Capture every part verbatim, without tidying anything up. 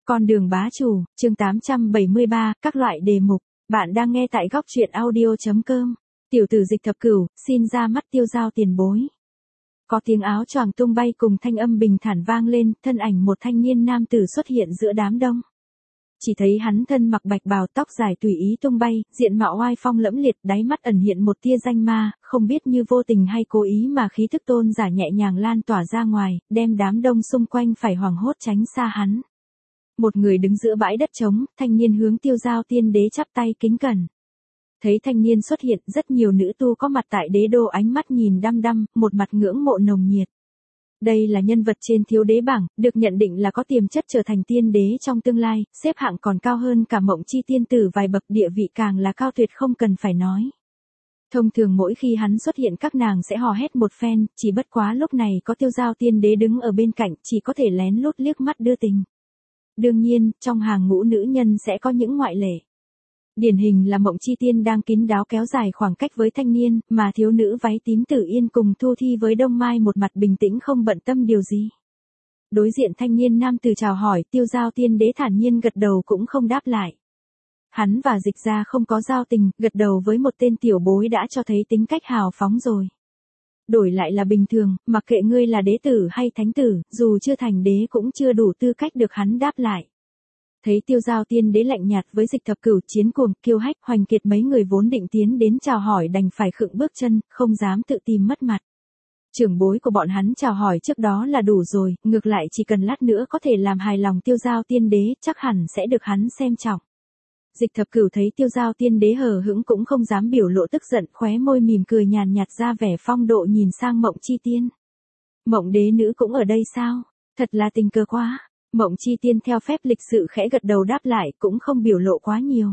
Con đường bá chủ, chương tám trăm bảy mươi ba, các loại đề mục. Bạn đang nghe tại góc truyện audio.com. Tiểu tử Dịch Thập Cửu, xin ra mắt Tiêu Giao tiền bối. Có tiếng áo choàng tung bay cùng thanh âm bình thản vang lên, thân ảnh một thanh niên nam tử xuất hiện giữa đám đông. Chỉ thấy hắn thân mặc bạch bào, tóc dài tùy ý tung bay, diện mạo oai phong lẫm liệt, đáy mắt ẩn hiện một tia danh ma, không biết như vô tình hay cố ý mà khí thức tôn giả nhẹ nhàng lan tỏa ra ngoài, đem đám đông xung quanh phải hoảng hốt tránh xa hắn. Một người đứng giữa bãi đất trống, thanh niên hướng Tiêu Giao tiên đế chắp tay kính cẩn. Thấy thanh niên xuất hiện, rất nhiều nữ tu có mặt tại đế đô ánh mắt nhìn đăm đăm, một mặt ngưỡng mộ nồng nhiệt. Đây là nhân vật trên thiếu đế bảng, được nhận định là có tiềm chất trở thành tiên đế trong tương lai, xếp hạng còn cao hơn cả Mộng Chi tiên tử vài bậc, địa vị càng là cao tuyệt không cần phải nói. Thông thường mỗi khi hắn xuất hiện các nàng sẽ hò hét một phen, chỉ bất quá lúc này có Tiêu Giao tiên đế đứng ở bên cạnh, chỉ có thể lén lút liếc mắt đưa tình. Đương nhiên, trong hàng ngũ nữ nhân sẽ có những ngoại lệ. Điển hình là Mộng Chi tiên đang kín đáo kéo dài khoảng cách với thanh niên, mà thiếu nữ váy tím Tử Yên cùng Thu Thi với Đông Mai một mặt bình tĩnh không bận tâm điều gì. Đối diện thanh niên nam tử chào hỏi, Tiêu Giao tiên đế thản nhiên gật đầu cũng không đáp lại. Hắn và Dịch gia không có giao tình, gật đầu với một tên tiểu bối đã cho thấy tính cách hào phóng rồi. Đổi lại là bình thường, mặc kệ ngươi là đế tử hay thánh tử, dù chưa thành đế cũng chưa đủ tư cách được hắn đáp lại. Thấy Tiêu Giao tiên đế lạnh nhạt với Dịch Thập Cửu, Chiến Cuồng, Kiêu Hách, Hoành Kiệt mấy người vốn định tiến đến chào hỏi đành phải khựng bước chân, không dám tự tìm mất mặt. Trưởng bối của bọn hắn chào hỏi trước đó là đủ rồi, ngược lại chỉ cần lát nữa có thể làm hài lòng Tiêu Giao tiên đế, chắc hẳn sẽ được hắn xem trọng. Dịch Thập Cửu thấy Tiêu Giao tiên đế hờ hững cũng không dám biểu lộ tức giận, khóe môi mỉm cười nhàn nhạt ra vẻ phong độ nhìn sang Mộng Chi tiên. Mộng đế nữ cũng ở đây sao? Thật là tình cờ quá. Mộng Chi tiên theo phép lịch sự khẽ gật đầu đáp lại, cũng không biểu lộ quá nhiều.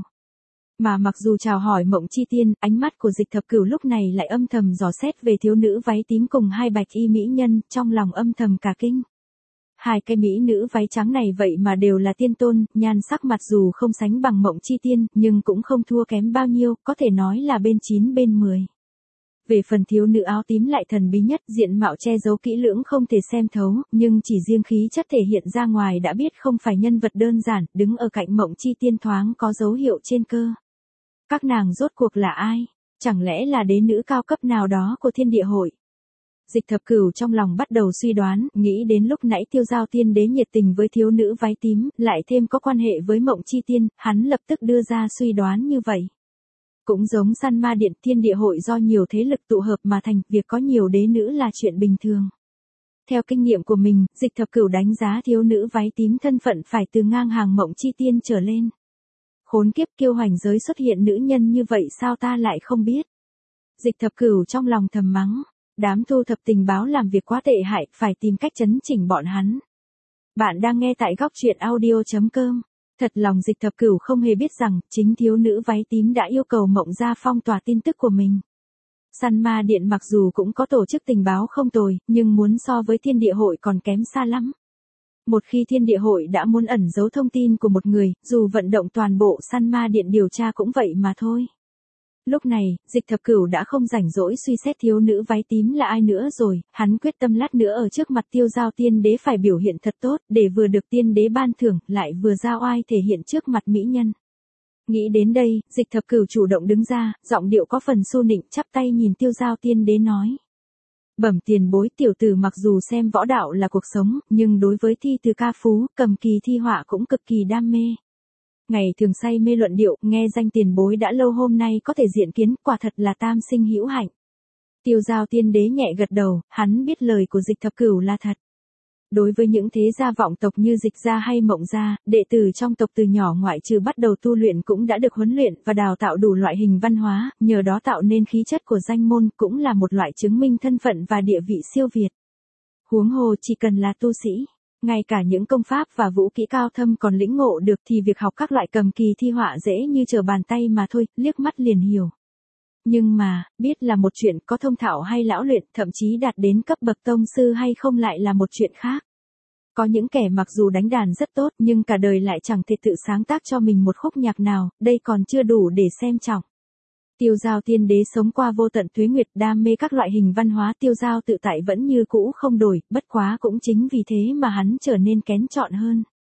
Mà mặc dù chào hỏi Mộng Chi tiên, ánh mắt của Dịch Thập Cửu lúc này lại âm thầm dò xét về thiếu nữ váy tím cùng hai bạch y mỹ nhân, trong lòng âm thầm cả kinh. Hai cái mỹ nữ váy trắng này vậy mà đều là tiên tôn, nhan sắc mặt dù không sánh bằng Mộng Chi tiên, nhưng cũng không thua kém bao nhiêu, có thể nói là bên chín bên mười. Về phần thiếu nữ áo tím lại thần bí nhất, diện mạo che giấu kỹ lưỡng không thể xem thấu, nhưng chỉ riêng khí chất thể hiện ra ngoài đã biết không phải nhân vật đơn giản, đứng ở cạnh Mộng Chi tiên thoáng có dấu hiệu trên cơ. Các nàng rốt cuộc là ai? Chẳng lẽ là đế nữ cao cấp nào đó của Thiên Địa Hội? Dịch Thập Cửu trong lòng bắt đầu suy đoán, nghĩ đến lúc nãy Tiêu Giao tiên đế nhiệt tình với thiếu nữ váy tím, lại thêm có quan hệ với Mộng Chi tiên, hắn lập tức đưa ra suy đoán như vậy. Cũng giống San Ma Điện, Thiên Địa Hội do nhiều thế lực tụ hợp mà thành, việc có nhiều đế nữ là chuyện bình thường. Theo kinh nghiệm của mình, Dịch Thập Cửu đánh giá thiếu nữ váy tím thân phận phải từ ngang hàng Mộng Chi tiên trở lên. Khốn kiếp, Kiêu Hoành giới xuất hiện nữ nhân như vậy sao ta lại không biết? Dịch Thập Cửu trong lòng thầm mắng. Đám thu thập tình báo làm việc quá tệ hại, phải tìm cách chấn chỉnh bọn hắn. Bạn đang nghe tại góc truyện audio.com. Thật lòng Dịch Thập Cửu không hề biết rằng, chính thiếu nữ váy tím đã yêu cầu Mộng gia phong tỏa tin tức của mình. San Ma Điện mặc dù cũng có tổ chức tình báo không tồi, nhưng muốn so với Thiên Địa Hội còn kém xa lắm. Một khi Thiên Địa Hội đã muốn ẩn giấu thông tin của một người, dù vận động toàn bộ San Ma Điện điều tra cũng vậy mà thôi. Lúc này, Dịch Thập Cửu đã không rảnh rỗi suy xét thiếu nữ váy tím là ai nữa rồi, hắn quyết tâm lát nữa ở trước mặt Tiêu Giao tiên đế phải biểu hiện thật tốt, để vừa được tiên đế ban thưởng, lại vừa ra oai thể hiện trước mặt mỹ nhân. Nghĩ đến đây, Dịch Thập Cửu chủ động đứng ra, giọng điệu có phần xu nịnh, chắp tay nhìn Tiêu Giao tiên đế nói. Bẩm tiền bối, tiểu tử mặc dù xem võ đạo là cuộc sống, nhưng đối với thi từ ca phú, cầm kỳ thi họa cũng cực kỳ đam mê. Ngày thường say mê luận điệu, nghe danh tiền bối đã lâu hôm nay có thể diện kiến, quả thật là tam sinh hữu hạnh. Tiêu Giao tiên đế nhẹ gật đầu, hắn biết lời của Dịch Thập Cửu là thật. Đối với những thế gia vọng tộc như Dịch gia hay Mộng gia, đệ tử trong tộc từ nhỏ ngoại trừ bắt đầu tu luyện cũng đã được huấn luyện và đào tạo đủ loại hình văn hóa, nhờ đó tạo nên khí chất của danh môn, cũng là một loại chứng minh thân phận và địa vị siêu việt. Huống hồ chỉ cần là tu sĩ, ngay cả những công pháp và vũ kỹ cao thâm còn lĩnh ngộ được thì việc học các loại cầm kỳ thi họa dễ như trở bàn tay mà thôi, liếc mắt liền hiểu. Nhưng mà, biết là một chuyện, có thông thạo hay lão luyện, thậm chí đạt đến cấp bậc tông sư hay không lại là một chuyện khác. Có những kẻ mặc dù đánh đàn rất tốt nhưng cả đời lại chẳng thể tự sáng tác cho mình một khúc nhạc nào, đây còn chưa đủ để xem trọng. Tiêu Giao tiên đế sống qua vô tận tuế nguyệt, đam mê các loại hình văn hóa, Tiêu Giao tự tại vẫn như cũ không đổi, bất quá cũng chính vì thế mà hắn trở nên kén chọn hơn.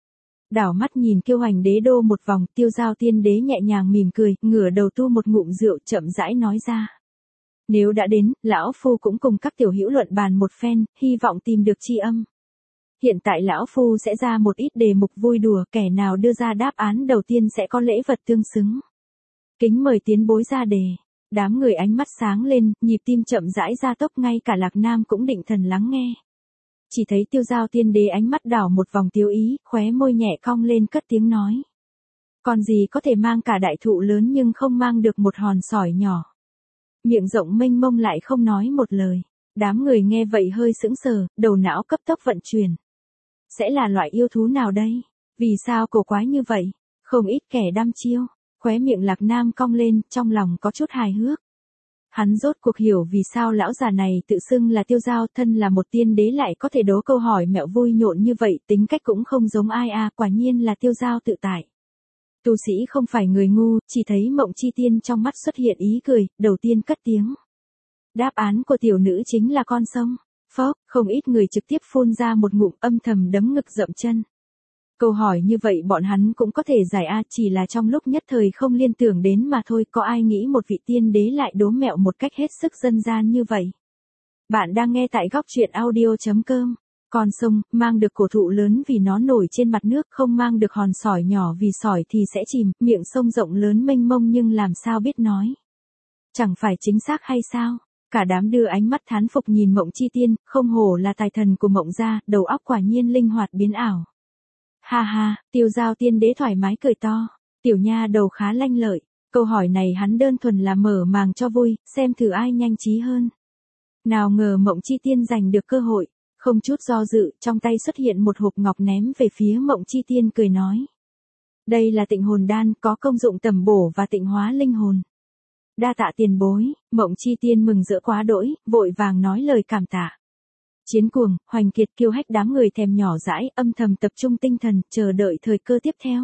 Đảo mắt nhìn Kiêu Hoành đế đô một vòng, Tiêu Giao Tiên Đế nhẹ nhàng mỉm cười, ngửa đầu tu một ngụm rượu chậm rãi nói ra. Nếu đã đến, lão phu cũng cùng các tiểu hữu luận bàn một phen, hy vọng tìm được tri âm. Hiện tại lão phu sẽ ra một ít đề mục vui đùa, kẻ nào đưa ra đáp án đầu tiên sẽ có lễ vật tương xứng. Kính mời tiến bối ra đề. Đám người ánh mắt sáng lên, nhịp tim chậm rãi gia tốc, ngay cả Lạc Nam cũng định thần lắng nghe. Chỉ thấy Tiêu Giao Tiên Đế ánh mắt đảo một vòng tiêu ý, khóe môi nhẹ cong lên cất tiếng nói. Còn gì có thể mang cả đại thụ lớn nhưng không mang được một hòn sỏi nhỏ. Miệng rộng mênh mông lại không nói một lời. Đám người nghe vậy hơi sững sờ, đầu não cấp tốc vận chuyển. Sẽ là loại yêu thú nào đây? Vì sao cổ quái như vậy? Không ít kẻ đăm chiêu. Khóe miệng Lạc Nam cong lên, trong lòng có chút hài hước. Hắn rốt cuộc hiểu vì sao lão già này tự xưng là Tiêu Giao, thân là một tiên đế lại có thể đố câu hỏi mẹo vui nhộn như vậy, tính cách cũng không giống ai à, quả nhiên là Tiêu Giao tự tại. Tu sĩ không phải người ngu, chỉ thấy Mộng Chi Tiên trong mắt xuất hiện ý cười, đầu tiên cất tiếng. Đáp án của tiểu nữ chính là con sông. Phốc, không ít người trực tiếp phun ra một ngụm, âm thầm đấm ngực dậm chân. Câu hỏi như vậy bọn hắn cũng có thể giải a, chỉ là trong lúc nhất thời không liên tưởng đến mà thôi, có ai nghĩ một vị tiên đế lại đố mẹo một cách hết sức dân gian như vậy. Bạn đang nghe tại góc truyện audio chấm com. Con sông, mang được cổ thụ lớn vì nó nổi trên mặt nước, không mang được hòn sỏi nhỏ vì sỏi thì sẽ chìm, miệng sông rộng lớn mênh mông nhưng làm sao biết nói. Chẳng phải chính xác hay sao? Cả đám đưa ánh mắt thán phục nhìn Mộng Chi Tiên, không hổ là tài thần của Mộng gia, đầu óc quả nhiên linh hoạt biến ảo. Ha ha, Tiêu Giao Tiên Đế thoải mái cười to, tiểu nha đầu khá lanh lợi, câu hỏi này hắn đơn thuần là mở màng cho vui, xem thử ai nhanh trí hơn. Nào ngờ Mộng Chi Tiên giành được cơ hội, không chút do dự, trong tay xuất hiện một hộp ngọc ném về phía Mộng Chi Tiên cười nói. Đây là tịnh hồn đan, có công dụng tẩm bổ và tịnh hóa linh hồn. Đa tạ tiền bối, Mộng Chi Tiên mừng rỡ quá đỗi, vội vàng nói lời cảm tạ. Chiến Cuồng, Hoành Kiệt, Kiêu Hách đám người thèm nhỏ dãi, âm thầm tập trung tinh thần, chờ đợi thời cơ tiếp theo.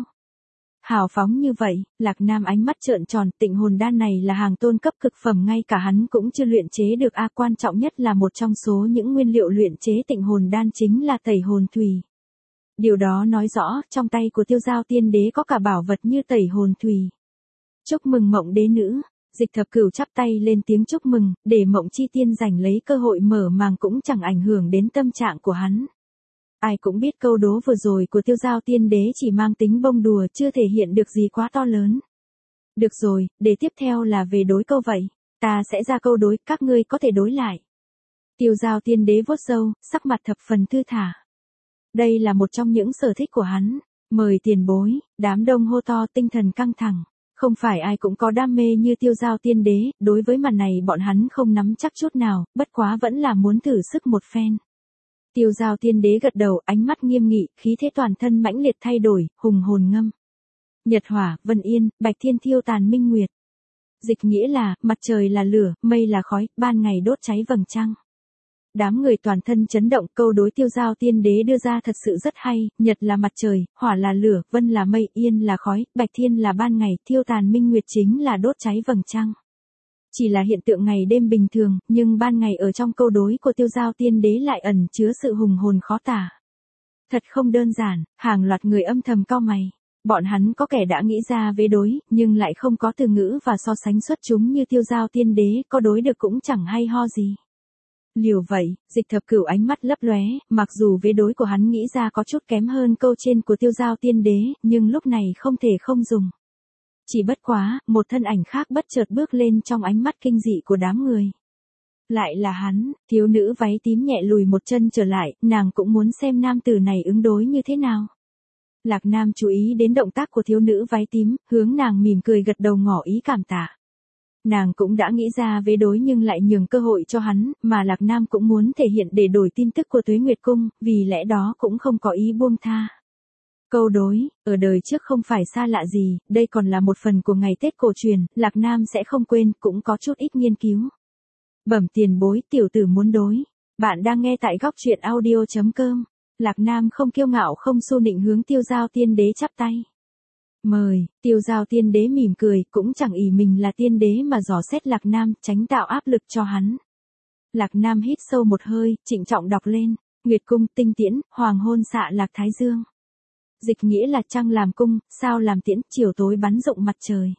Hào phóng như vậy, Lạc Nam ánh mắt trợn tròn, tịnh hồn đan này là hàng tôn cấp cực phẩm, ngay cả hắn cũng chưa luyện chế được a, quan trọng nhất là một trong số những nguyên liệu luyện chế tịnh hồn đan chính là tẩy hồn thủy. Điều đó nói rõ, trong tay của Tiêu Giao Tiên Đế có cả bảo vật như tẩy hồn thủy. Chúc mừng Mộng đế nữ. Dịch Thập Cửu chắp tay lên tiếng chúc mừng, để Mộng Chi Tiên giành lấy cơ hội mở màng cũng chẳng ảnh hưởng đến tâm trạng của hắn. Ai cũng biết câu đố vừa rồi của Tiêu Giao Tiên Đế chỉ mang tính bông đùa, chưa thể hiện được gì quá to lớn. Được rồi, để tiếp theo là về đối câu vậy. Ta sẽ ra câu đối, các ngươi có thể đối lại. Tiêu Giao Tiên Đế vuốt râu, sắc mặt thập phần thư thả. Đây là một trong những sở thích của hắn. Mời tiền bối, đám đông hô to, tinh thần căng thẳng. Không phải ai cũng có đam mê như Tiêu Giao Tiên Đế, đối với màn này bọn hắn không nắm chắc chút nào, bất quá vẫn là muốn thử sức một phen. Tiêu Giao Tiên Đế gật đầu, ánh mắt nghiêm nghị, khí thế toàn thân mãnh liệt thay đổi, hùng hồn ngâm. Nhật hỏa, vân yên, bạch thiên thiêu tàn minh nguyệt. Dịch nghĩa là, mặt trời là lửa, mây là khói, ban ngày đốt cháy vầng trăng. Đám người toàn thân chấn động, câu đối Tiêu Giao Tiên Đế đưa ra thật sự rất hay, nhật là mặt trời, hỏa là lửa, vân là mây, yên là khói, bạch thiên là ban ngày, thiêu tàn minh nguyệt chính là đốt cháy vầng trăng. Chỉ là hiện tượng ngày đêm bình thường, nhưng ban ngày ở trong câu đối của Tiêu Giao Tiên Đế lại ẩn chứa sự hùng hồn khó tả. Thật không đơn giản, hàng loạt người âm thầm cau mày. Bọn hắn có kẻ đã nghĩ ra vế đối, nhưng lại không có từ ngữ và so sánh xuất chúng như Tiêu Giao Tiên Đế, có đối được cũng chẳng hay ho gì. Liều vậy, Dịch Thập Cửu ánh mắt lấp lóe, mặc dù vế đối của hắn nghĩ ra có chút kém hơn câu trên của Tiêu Giao Tiên Đế, nhưng lúc này không thể không dùng. Chỉ bất quá, một thân ảnh khác bất chợt bước lên trong ánh mắt kinh dị của đám người. Lại là hắn, thiếu nữ váy tím nhẹ lùi một chân trở lại, nàng cũng muốn xem nam tử này ứng đối như thế nào. Lạc Nam chú ý đến động tác của thiếu nữ váy tím, hướng nàng mỉm cười gật đầu ngỏ ý cảm tạ. Nàng cũng đã nghĩ ra vế đối nhưng lại nhường cơ hội cho hắn, mà Lạc Nam cũng muốn thể hiện để đổi tin tức của Tuế Nguyệt Cung, vì lẽ đó cũng không có ý buông tha. Câu đối, ở đời trước không phải xa lạ gì, đây còn là một phần của ngày Tết cổ truyền, Lạc Nam sẽ không quên, cũng có chút ít nghiên cứu. Bẩm tiền bối, tiểu tử muốn đối. Bạn đang nghe tại góc truyện audio chấm com. Lạc Nam không kiêu ngạo không xô nịnh hướng Tiêu Giao Tiên Đế chắp tay. Mời, Tiêu Giao Tiên Đế mỉm cười, cũng chẳng ỷ mình là tiên đế mà dò xét Lạc Nam, tránh tạo áp lực cho hắn. Lạc Nam hít sâu một hơi, trịnh trọng đọc lên, Nguyệt Cung, tinh tiễn, hoàng hôn xạ Lạc Thái Dương. Dịch nghĩa là trăng làm cung, sao làm tiễn, chiều tối bắn rụng mặt trời.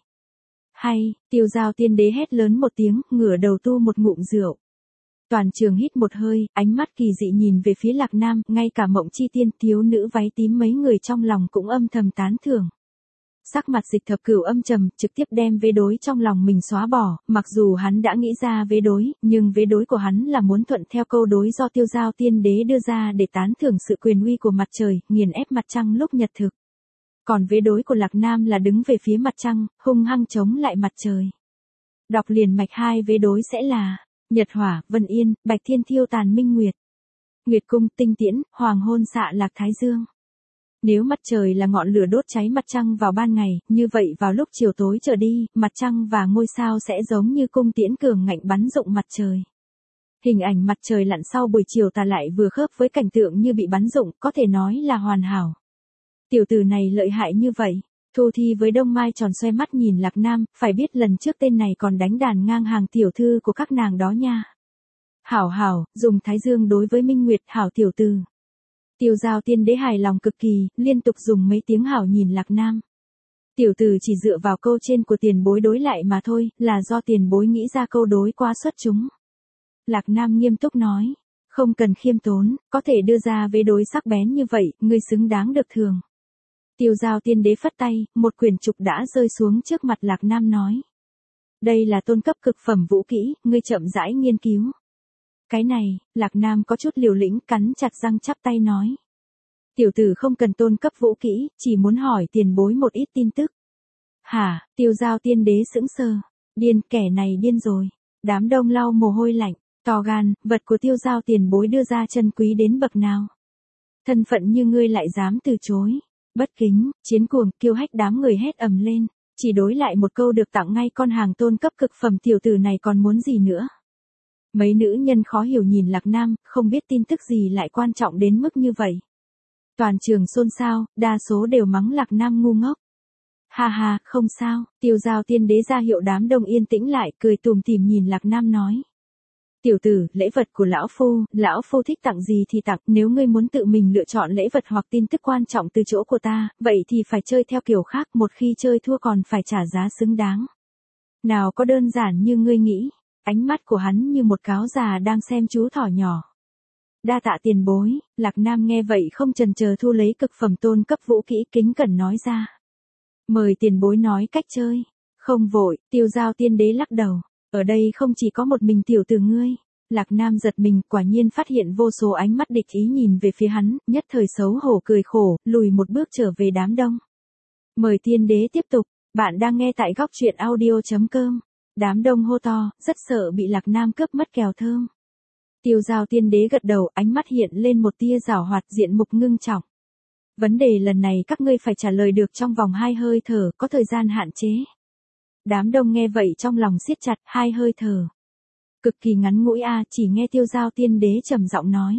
Hay, Tiêu Giao Tiên Đế hét lớn một tiếng, ngửa đầu tu một ngụm rượu. Toàn trường hít một hơi, ánh mắt kỳ dị nhìn về phía Lạc Nam, ngay cả Mộng Chi Tiên, thiếu nữ váy tím mấy người trong lòng cũng âm thầm tán thưởng. Sắc mặt Dịch Thập Cửu âm trầm, trực tiếp đem vế đối trong lòng mình xóa bỏ, mặc dù hắn đã nghĩ ra vế đối, nhưng vế đối của hắn là muốn thuận theo câu đối do Tiêu Giao Tiên Đế đưa ra để tán thưởng sự quyền uy của mặt trời, nghiền ép mặt trăng lúc nhật thực. Còn vế đối của Lạc Nam là đứng về phía mặt trăng, hung hăng chống lại mặt trời. Đọc liền mạch hai vế đối sẽ là Nhật Hỏa, Vân Yên, Bạch Thiên Thiêu Tàn Minh Nguyệt. Nguyệt Cung, Tinh Tiễn, Hoàng Hôn Xạ Lạc Thái Dương. Nếu mặt trời là ngọn lửa đốt cháy mặt trăng vào ban ngày, như vậy vào lúc chiều tối trở đi, mặt trăng và ngôi sao sẽ giống như cung tiễn cường ngạnh bắn rụng mặt trời. Hình ảnh mặt trời lặn sau buổi chiều tà lại vừa khớp với cảnh tượng như bị bắn rụng, có thể nói là hoàn hảo. Tiểu tử này lợi hại như vậy. Thu Thi với Đông Mai tròn xoe mắt nhìn Lạc Nam, phải biết lần trước tên này còn đánh đàn ngang hàng tiểu thư của các nàng đó nha. Hảo hảo, dùng Thái Dương đối với Minh Nguyệt, hảo tiểu tử. Tiêu Giao Tiên Đế hài lòng cực kỳ, liên tục dùng mấy tiếng hảo nhìn Lạc Nam. Tiểu tử chỉ dựa vào câu trên của tiền bối đối lại mà thôi, là do tiền bối nghĩ ra câu đối quá xuất chúng. Lạc Nam nghiêm túc nói, không cần khiêm tốn, có thể đưa ra vế đối sắc bén như vậy, ngươi xứng đáng được thường. Tiêu Giao Tiên Đế phất tay, một quyển trục đã rơi xuống trước mặt Lạc Nam nói. Đây là tôn cấp cực phẩm vũ kỹ, ngươi chậm rãi nghiên cứu. Cái này, Lạc Nam có chút liều lĩnh, cắn chặt răng chắp tay nói. Tiểu tử không cần tôn cấp vũ kỹ, chỉ muốn hỏi tiền bối một ít tin tức. Hả, Tiêu Giao Tiên Đế sững sờ. Điên, kẻ này điên rồi. Đám đông lau mồ hôi lạnh, to gan, vật của Tiêu Giao tiền bối đưa ra chân quý đến bậc nào. Thân phận như ngươi lại dám từ chối. Bất kính, chiến cuồng, kiêu hách đám người hét ầm lên. Chỉ đối lại một câu được tặng ngay con hàng tôn cấp cực phẩm tiểu tử này còn muốn gì nữa. Mấy nữ nhân khó hiểu nhìn Lạc Nam, không biết tin tức gì lại quan trọng đến mức như vậy. Toàn trường xôn xao, đa số đều mắng Lạc Nam ngu ngốc. Ha ha, không sao, Tiêu Giao Tiên Đế ra hiệu đám đông yên tĩnh lại, cười tùm tìm nhìn Lạc Nam nói. Tiểu tử, lễ vật của lão phu, lão phu thích tặng gì thì tặng, nếu ngươi muốn tự mình lựa chọn lễ vật hoặc tin tức quan trọng từ chỗ của ta, vậy thì phải chơi theo kiểu khác, một khi chơi thua còn phải trả giá xứng đáng. Nào có đơn giản như ngươi nghĩ. Ánh mắt của hắn như một cáo già đang xem chú thỏ nhỏ. Đa tạ tiền bối, Lạc Nam nghe vậy không chần chờ thu lấy cực phẩm tôn cấp vũ kỹ, kính cẩn nói ra. Mời tiền bối nói cách chơi. Không vội, Tiêu Giao Tiên Đế lắc đầu. Ở đây không chỉ có một mình tiểu tử ngươi. Lạc Nam giật mình, quả nhiên phát hiện vô số ánh mắt địch ý nhìn về phía hắn, nhất thời xấu hổ cười khổ, lùi một bước trở về đám đông. Mời tiên đế tiếp tục, bạn đang nghe tại góc truyện audio chấm com. Đám đông hô to, rất sợ bị Lạc Nam cướp mất kèo thơm. Tiêu Giao Tiên Đế gật đầu, ánh mắt hiện lên một tia giảo hoạt, diện mục ngưng trọng. Vấn đề lần này các ngươi phải trả lời được trong vòng hai hơi thở, có thời gian hạn chế. Đám đông nghe vậy trong lòng siết chặt, hai hơi thở. Cực kỳ ngắn ngủi a, chỉ nghe Tiêu Giao Tiên Đế trầm giọng nói.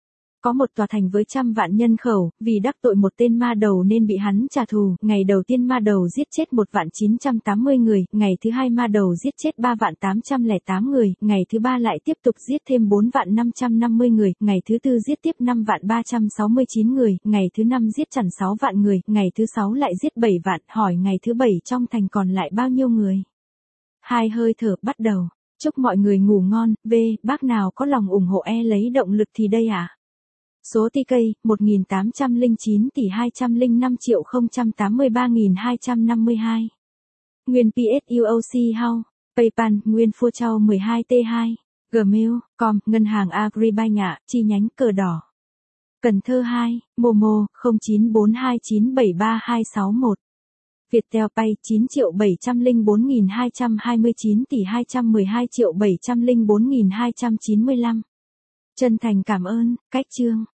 Có một tòa thành với trăm vạn nhân khẩu, vì đắc tội một tên ma đầu nên bị hắn trả thù. Ngày đầu tiên ma đầu giết chết một vạn chín trăm tám mươi người, ngày thứ hai ma đầu giết chết ba vạn tám trăm lẻ tám người, ngày thứ ba lại tiếp tục giết thêm bốn vạn năm trăm năm mươi người, ngày thứ tư giết tiếp năm vạn ba trăm sáu mươi chín người, ngày thứ năm giết chẵn sáu vạn người, ngày thứ sáu lại giết bảy vạn, hỏi ngày thứ bảy trong thành còn lại bao nhiêu người. Hai hơi thở bắt đầu, chúc mọi người ngủ ngon, v, bác nào có lòng ủng hộ e lấy động lực thì đây ạ. À? Số tê ca, một nghìn tám trăm lẻ chín tỷ hai trăm lẻ năm triệu không trăm tám mươi ba nghìn hai trăm năm mươi hai. Nguyên pê ét u o xê House, PayPal, Nguyên Phua Châu mười hai T hai, Gmail chấm com, Ngân hàng Agribank ạ, chi nhánh Cờ Đỏ. Cần Thơ hai, Momo, không chín bốn hai chín bảy ba hai sáu một. Viettel Pay chín triệu bảy trăm lẻ bốn nghìn hai trăm hai mươi chín tỷ hai trăm mười hai triệu bảy trăm lẻ bốn nghìn hai trăm chín mươi lăm. Chân thành cảm ơn, cách chương.